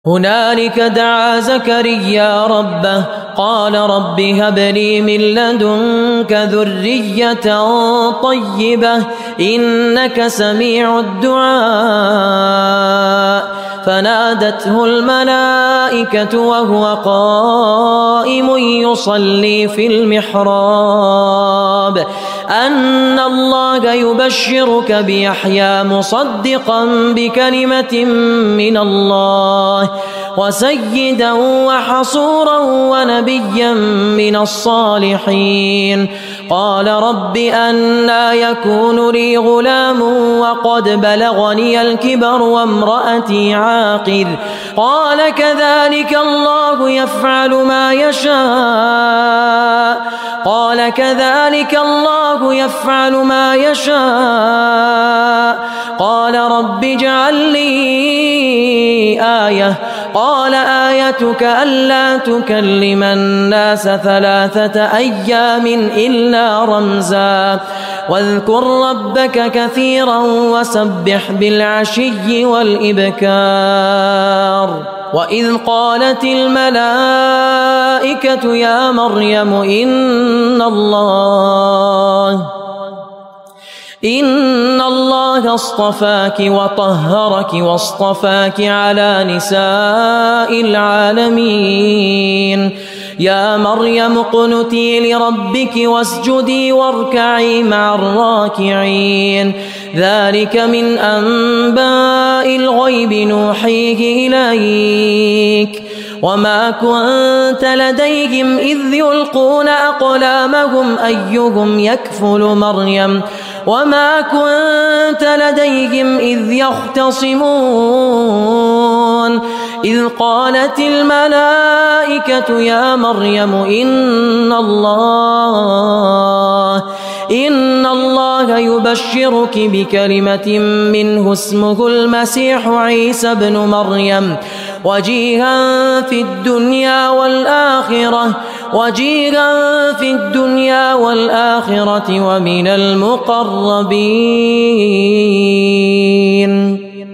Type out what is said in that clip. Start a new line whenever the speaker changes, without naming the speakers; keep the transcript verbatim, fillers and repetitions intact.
هنالك دعا زكريا ربه قال رب هب لي من لدنك ذرية طيبة إنك سميع الدعاء فنادته الملائكة وهو قائم يصلي في المحراب أن الله يبشرك بيحيى مصدقا بكلمة من الله وسيدا وحصورا ونبيا من الصالحين قال رب أنى يكون لي غلام وقد بلغني الكبر وامرأتي عاقر قال كذلك الله يفعل ما يشاء قال كذلك الله يفعل ما يشاء قال رب اجعل لي آية قال آيتك ألا تكلم الناس ثلاثة أيام إلا رمزا واذكر ربك كثيرا وسبح بالعشي والإبكار وإذ قالت الملائكة يا مريم إن الله إن الله اصطفاك وطهرك واصطفاك على نساء العالمين يا مريم اقنتي لربك واسجدي واركعي مع الراكعين ذلك من أنباء الغيب نوحيه إليك وما كنت لديهم إذ يلقون أقلامهم أيهم يكفل مريم وما كنت لديهم إذ يختصمون إذ قالت الملائكة يا مريم إن الله إن الله يبشرك بكلمة منه اسمه المسيح عيسى ابن مريم وجيها في الدنيا والآخرة وجيها في الدنيا والآخرة ومن المقربين.